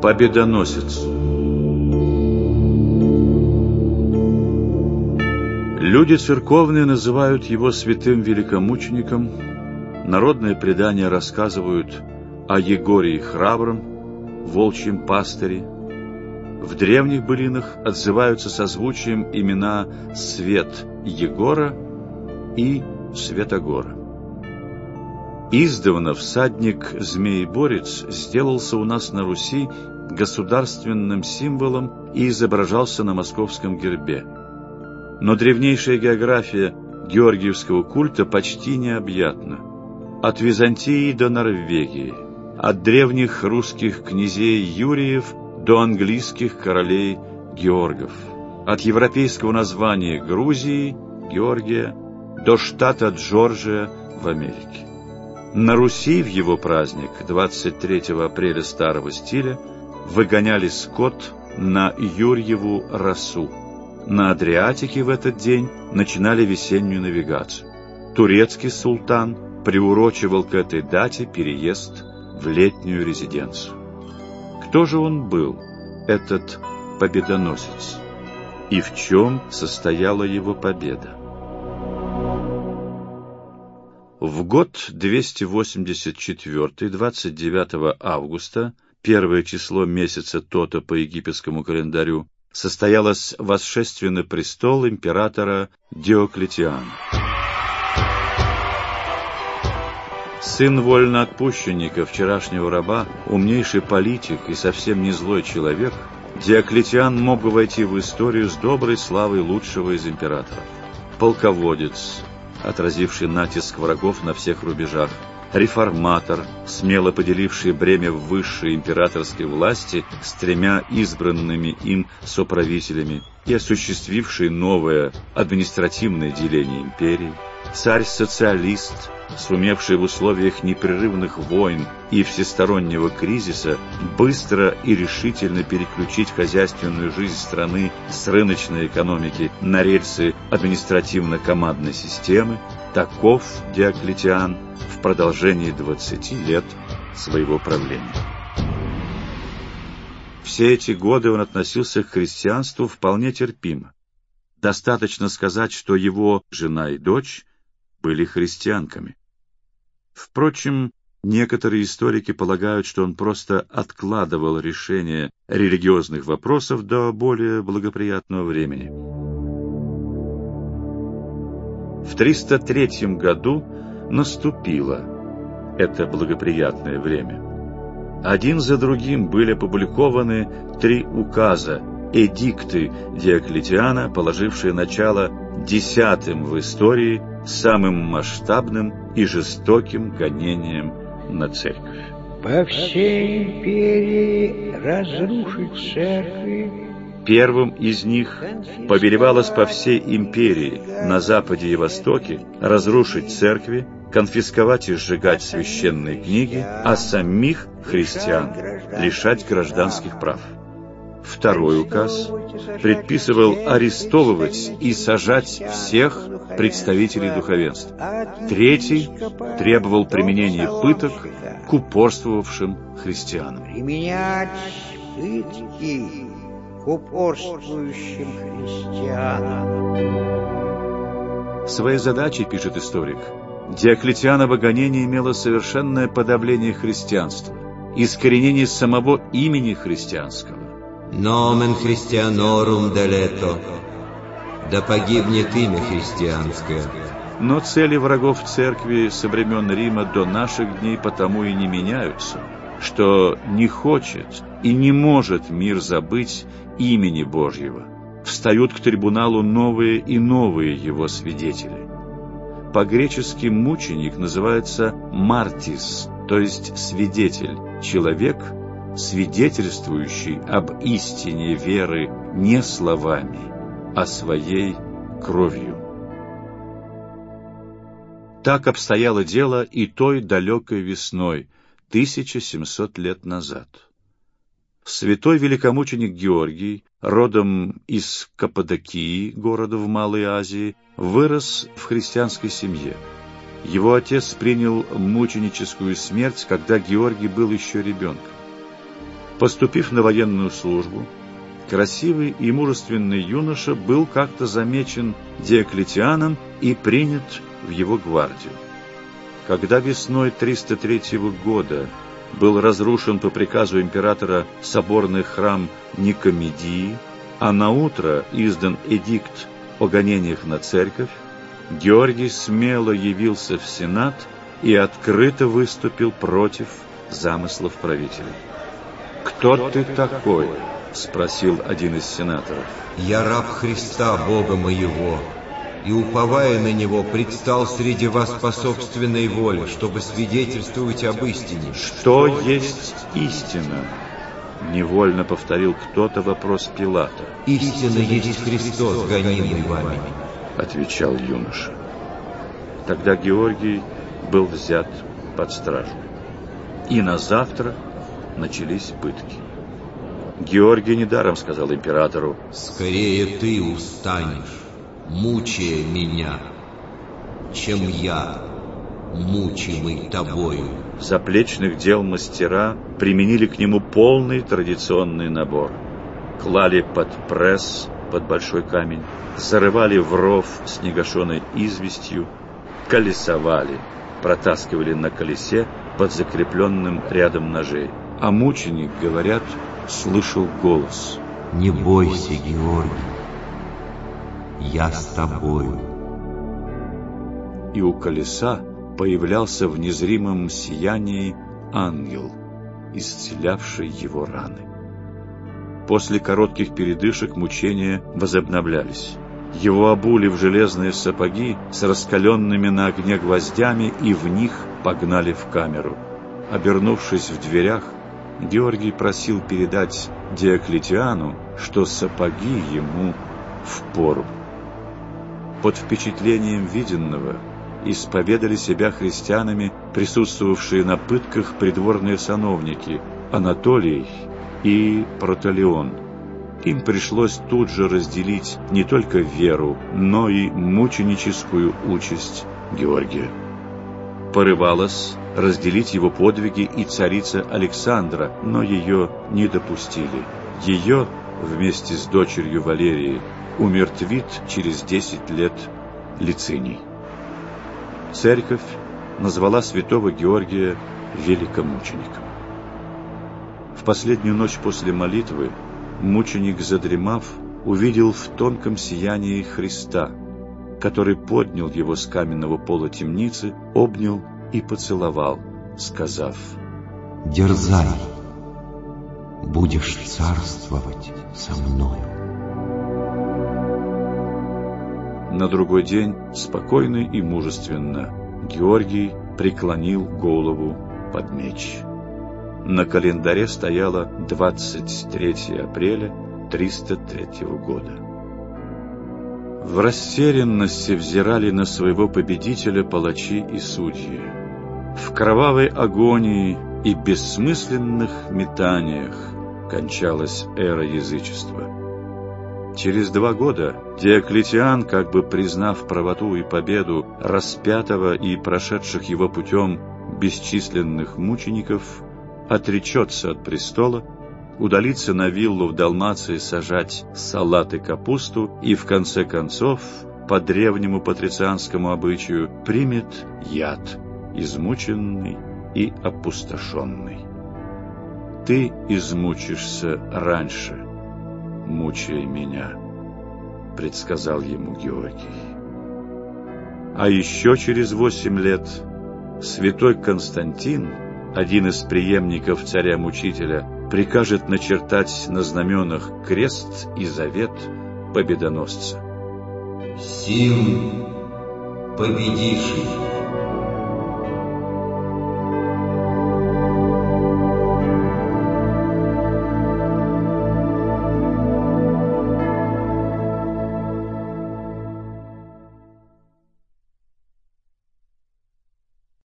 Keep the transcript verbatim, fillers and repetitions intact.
Победоносец. Люди церковные называют его святым великомучеником, народные предания рассказывают о Егории Храбром, волчьем пастыре. В древних былинах отзываются созвучием имена Свет Егора и Святогора. Издавна всадник-змееборец сделался у нас на Руси государственным символом и изображался на московском гербе. Но древнейшая география георгиевского культа почти необъятна. От Византии до Норвегии, от древних русских князей Юриев до английских королей Георгов, от европейского названия Грузии, Георгия, до штата Джорджия в Америке. На Руси в его праздник, двадцать третьего апреля старого стиля, выгоняли скот на Юрьеву росу. На Адриатике в этот день начинали весеннюю навигацию. Турецкий султан приурочивал к этой дате переезд в летнюю резиденцию. Кто же он был, этот победоносец? И в чем состояла его победа? В год двести восемьдесят четвёртый, двадцать девятого августа, первое число месяца Тота по египетскому календарю, состоялось восшествие на престол императора Диоклетиана. Сын вольноотпущенника, вчерашнего раба, умнейший политик и совсем не злой человек, Диоклетиан мог бы войти в историю с доброй славой лучшего из императоров. Полководец, отразивший натиск врагов на всех рубежах, реформатор, смело поделивший бремя высшей императорской власти с тремя избранными им соправителями и осуществивший новое административное деление империи, царь-социалист, сумевший в условиях непрерывных войн и всестороннего кризиса быстро и решительно переключить хозяйственную жизнь страны с рыночной экономики на рельсы административно-командной системы, таков Диоклетиан в продолжении двадцати лет своего правления. Все эти годы он относился к христианству вполне терпимо. Достаточно сказать, что его жена и дочь были христианками. Впрочем, некоторые историки полагают, что он просто откладывал решение религиозных вопросов до более благоприятного времени. В триста третьем году наступило это благоприятное время. Один за другим были опубликованы три указа, эдикты Диоклетиана, положившие начало десятым в истории самым масштабным и жестоким гонением на церковь. По всей империи разрушить церкви. Первым из них повелевалось по всей империи на западе и востоке разрушить церкви, конфисковать и сжигать священные книги, а самих христиан лишать гражданских прав. Второй указ предписывал арестовывать и сажать всех представителей духовенства. Третий требовал применения пыток к упорствовавшим христианам. Применять пытки к упорствующим христианам. Своей задачей, пишет историк, Диоклетианово гонение имело совершенное подавление христианства, искоренение самого имени христианского. Nomen Christianorum delето, да погибнет имя христианское. Но цели врагов церкви со времен Рима до наших дней потому и не меняются, что не хочет и не может мир забыть имени Божьего. Встают к трибуналу новые и новые его свидетели. По-гречески мученик называется мартис, то есть свидетель, человек, свидетельствующий об истине веры не словами, а своей кровью. Так обстояло дело и той далекой весной, тысяча семьсот лет назад. Святой великомученик Георгий, родом из Каппадокии, города в Малой Азии, вырос в христианской семье. Его отец принял мученическую смерть, когда Георгий был еще ребенком. Поступив на военную службу, красивый и мужественный юноша был как-то замечен Диоклетианом и принят в его гвардию. Когда весной триста третьего года был разрушен по приказу императора соборный храм Никомедии, а наутро издан эдикт о гонениях на церковь, Георгий смело явился в Сенат и открыто выступил против замыслов правителя. «Кто ты такой?» — спросил один из сенаторов. «Я раб Христа, Бога моего, и, уповая на Него, предстал среди вас по собственной воле, чтобы свидетельствовать об истине». «Что есть истина?» — невольно повторил кто-то вопрос Пилата. «Истина есть Христос, гонимый вами», — отвечал юноша. Тогда Георгий был взят под стражу. И на завтра начались пытки. Георгий недаром сказал императору: «Скорее ты устанешь, мучая меня, чем я, мучимый тобою». Заплечных дел мастера применили к нему полный традиционный набор. Клали под пресс, под большой камень, зарывали в ров с негашенной известью, колесовали, протаскивали на колесе под закрепленным рядом ножей. А мученик, говорят, слышал голос: «Не бойся, Георгий, я с тобою». И у колеса появлялся в незримом сиянии ангел, исцелявший его раны. После коротких передышек мучения возобновлялись. Его обули в железные сапоги с раскаленными на огне гвоздями и в них погнали в камеру. Обернувшись в дверях, Георгий просил передать Диоклетиану, что сапоги ему впору. Под впечатлением виденного исповедали себя христианами присутствовавшие на пытках придворные сановники Анатолий и Проталион. Им пришлось тут же разделить не только веру, но и мученическую участь Георгия. Порывалась разделить его подвиги и царица Александра, но ее не допустили. Ее вместе с дочерью Валерией умертвит через десять лет Лициний. Церковь назвала святого Георгия великомучеником. В последнюю ночь после молитвы мученик, задремав, увидел в тонком сиянии Христа, который поднял его с каменного пола темницы, обнял и поцеловал, сказав: «Дерзай, будешь царствовать со мною». На другой день, спокойно и мужественно, Георгий преклонил голову под меч. На календаре стояло двадцать третье апреля триста третьего года. В растерянности взирали на своего победителя палачи и судьи. В кровавой агонии и бессмысленных метаниях кончалась эра язычества. Через два года Диоклетиан, как бы признав правоту и победу распятого и прошедших его путем бесчисленных мучеников, отречется от престола, удалится на виллу в Далмации сажать салат и капусту и, в конце концов, по древнему патрицианскому обычаю, примет яд, измученный и опустошенный. Ты измучишься раньше, мучай меня, предсказал ему Георгий. А еще через восемь лет святой Константин, один из преемников царя-мучителя, прикажет начертать на знаменах крест и завет победоносца. Сим победивший